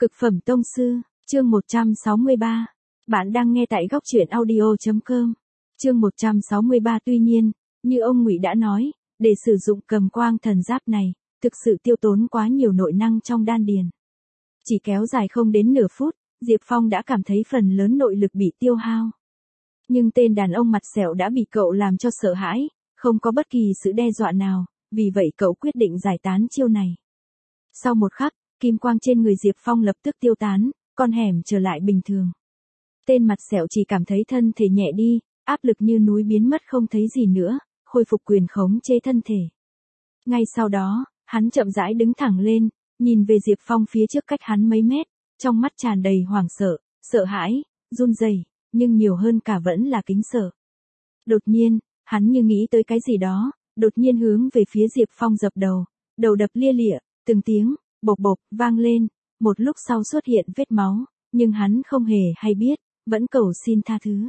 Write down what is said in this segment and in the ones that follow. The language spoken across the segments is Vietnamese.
Cực phẩm tông sư, chương 163. Bạn đang nghe tại góc truyện audio.com. Chương 163. Tuy nhiên, như ông Ngụy đã nói, để sử dụng cầm quang thần giáp này, thực sự tiêu tốn quá nhiều nội năng trong đan điền. Chỉ kéo dài không đến nửa phút, Diệp Phong đã cảm thấy phần lớn nội lực bị tiêu hao. Nhưng tên đàn ông mặt sẹo đã bị cậu làm cho sợ hãi, không có bất kỳ sự đe dọa nào, vì vậy cậu quyết định giải tán chiêu này. Sau một khắc, kim quang trên người Diệp Phong lập tức tiêu tán, con hẻm trở lại bình thường. Tên mặt sẹo chỉ cảm thấy thân thể nhẹ đi, áp lực như núi biến mất không thấy gì nữa, khôi phục quyền khống chế thân thể. Ngay sau đó, hắn chậm rãi đứng thẳng lên, nhìn về Diệp Phong phía trước cách hắn mấy mét, trong mắt tràn đầy hoảng sợ, sợ hãi, run rẩy, nhưng nhiều hơn cả vẫn là kính sợ. Đột nhiên, hắn như nghĩ tới cái gì đó, đột nhiên hướng về phía Diệp Phong dập đầu, đầu đập lia lịa, từng tiếng bộp bộp vang lên, một lúc sau xuất hiện vết máu, nhưng hắn không hề hay biết, vẫn cầu xin tha thứ.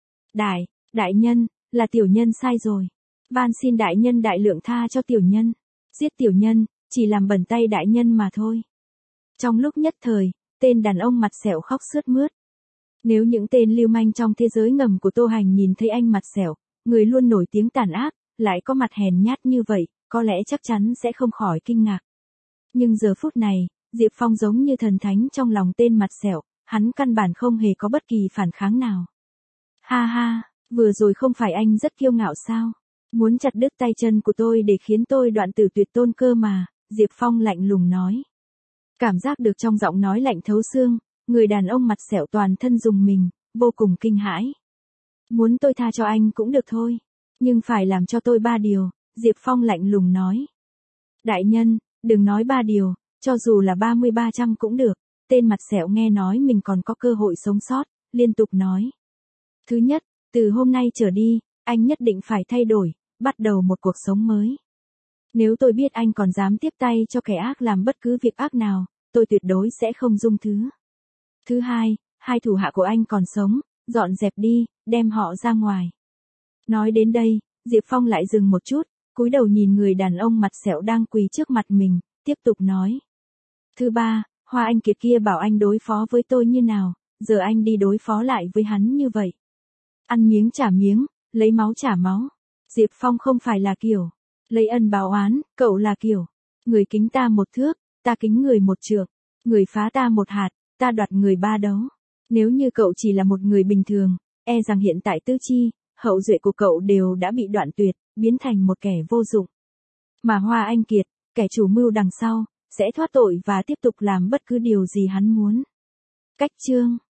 Đại nhân, là tiểu nhân sai rồi. Van xin đại nhân đại lượng tha cho tiểu nhân. Giết tiểu nhân, chỉ làm bẩn tay đại nhân mà thôi. Trong lúc nhất thời, tên đàn ông mặt sẹo khóc sướt mướt. Nếu những tên lưu manh trong thế giới ngầm của Tô Hành nhìn thấy anh mặt sẹo, người luôn nổi tiếng tàn ác, lại có mặt hèn nhát như vậy, có lẽ chắc chắn sẽ không khỏi kinh ngạc. Nhưng giờ phút này, Diệp Phong giống như thần thánh trong lòng tên mặt sẹo, hắn căn bản không hề có bất kỳ phản kháng nào. Ha ha, vừa rồi không phải anh rất kiêu ngạo sao? Muốn chặt đứt tay chân của tôi để khiến tôi đoạn tử tuyệt tôn cơ mà, Diệp Phong lạnh lùng nói. Cảm giác được trong giọng nói lạnh thấu xương, người đàn ông mặt sẹo toàn thân rùng mình, vô cùng kinh hãi. Muốn tôi tha cho anh cũng được thôi, nhưng phải làm cho tôi 3 điều, Diệp Phong lạnh lùng nói. Đại nhân, đừng nói 3 điều, cho dù là 30-300 cũng được. Tên mặt sẹo nghe nói mình còn có cơ hội sống sót, liên tục nói. Thứ nhất, từ hôm nay trở đi, anh nhất định phải thay đổi, bắt đầu một cuộc sống mới. Nếu tôi biết anh còn dám tiếp tay cho kẻ ác làm bất cứ việc ác nào, tôi tuyệt đối sẽ không dung thứ. Thứ hai, 2 thủ hạ của anh còn sống, dọn dẹp đi, đem họ ra ngoài. Nói đến đây, Diệp Phong lại dừng một chút, cúi đầu nhìn người đàn ông mặt sẹo đang quỳ trước mặt mình, tiếp tục nói. Thứ ba, Hoa Anh Kiệt kia bảo anh đối phó với tôi như nào, giờ anh đi đối phó lại với hắn như vậy. Ăn miếng trả miếng, lấy máu trả máu. Diệp Phong không phải là kiểu lấy ân báo oán, cậu là kiểu người kính ta 1 thước, ta kính người 1 trượng, người phá ta 1 hạt, ta đoạt người 3 đấu. Nếu như cậu chỉ là một người bình thường, e rằng hiện tại tứ chi, hậu duệ của cậu đều đã bị đoạn tuyệt, biến thành một kẻ vô dụng. Mà Hoa Anh Kiệt, kẻ chủ mưu đằng sau, sẽ thoát tội và tiếp tục làm bất cứ điều gì hắn muốn. Cách chương